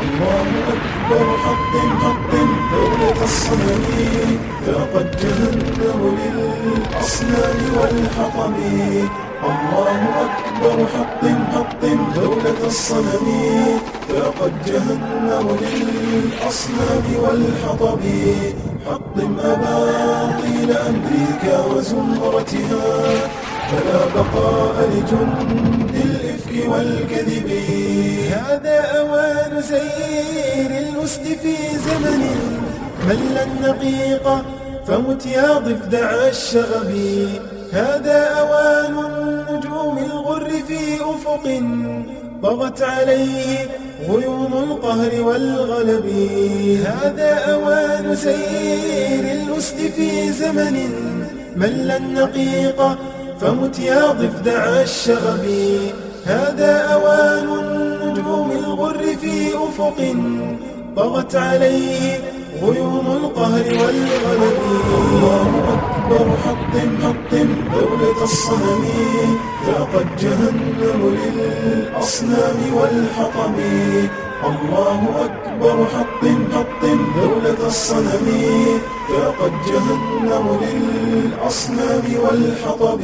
الله أكبر حطم دولة الصنم، ذاقت جهنم للأصنام والحطم. الله أكبر حطم دولة الصنم، ذاقت جهنم للأصنام والحطم. حطم أباطيل أمريكا وزمرتها، فلا بقاء لجند الإفك والكذب. هذا أوان سير الأسد في زمن مل النقيق، فمت يا ضفدع الشغب. هذا أوان النجوم الغر في أفق، طغت عليه غيوم القهر والغلب. هذا أوان سير الأسد في زمن مل النقيق، فمت يا ضفدع الشغب. هذا أوان النجوم الغر في أفق، طغت عليه غيوم القهر والغلب. الله أكبر حطم دولة الصنم، ذاقت جهنم للأصنام والحطم. الله أكبر حطم دولة الصنم، ذاقت جهنم للأصنام والحطب.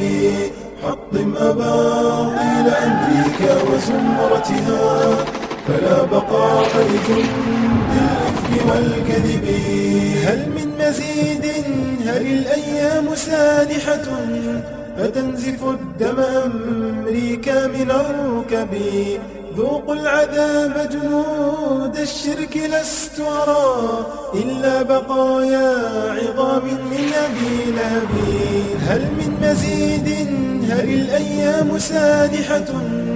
حطم أباطيل أمريكا وزمرتها، فلا بقاء لجند الإفك والكذب. هل من مزيد؟ هل الأيام سانحة فتنزف الدم أمريكا من الركب؟ ذوقوا العذاب جنود الشرك، لست أرى إلا بقايا عظام من أبي لهب. هل من مزيد؟ هل الأيام سانحة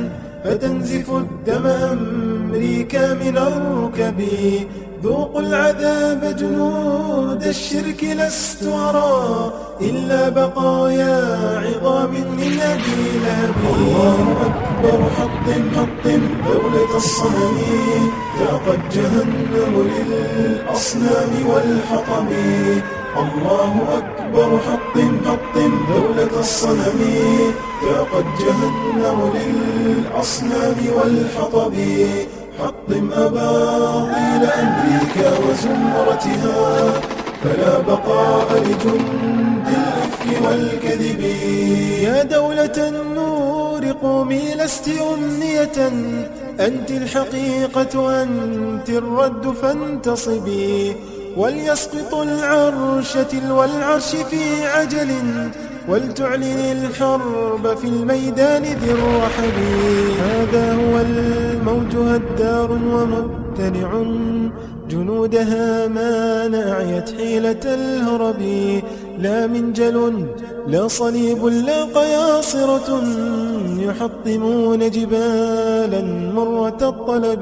فتنزف الدم أمريكا من الركب؟ ذوقوا العذاب جنود الشرك، لست أرى إلا بقايا عظام من أبي لهب. الله أكبر حطم دولة الصنم، ذاقت جهنم للأصنام والحطم. الله أكبر حطم دولة الصنم، ذاقت جهنم للأصنام والحطب. حطم أباطيل أمريكا وزمرتها، فلا بقاء لجند الإفك والكذب. يا دولة النور قومي، لست أمنية، أنت الحقيقة، أنت الرد، فانتصبي. وليسقط العرش تلو العرش في عجل، ولتعلن الحرب في الميدان ذي الرحب. هذا هو الموج هدار ومبتلع، جنودها ما نعيت حيلة الهرب. لا منجل لا صليب لا قياصرة، يحطمون جبالا مرة الطلب.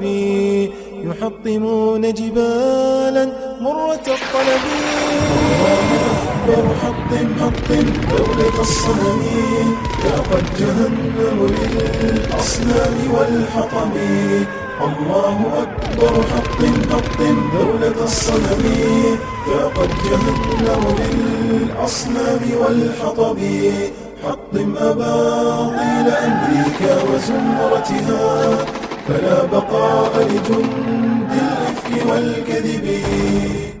يحطمون جبالا مرة الطلب. الله أكبر حطم دولة الصنم، ذاقت جهنم للأصنام والحطم. الله أكبر حطم دولة الصنم، ذاقت جهنم للأصنام والحطب. حطم أباطيل أمريكا وزمرتها، فلا بقاء لجند الإفك والكذب.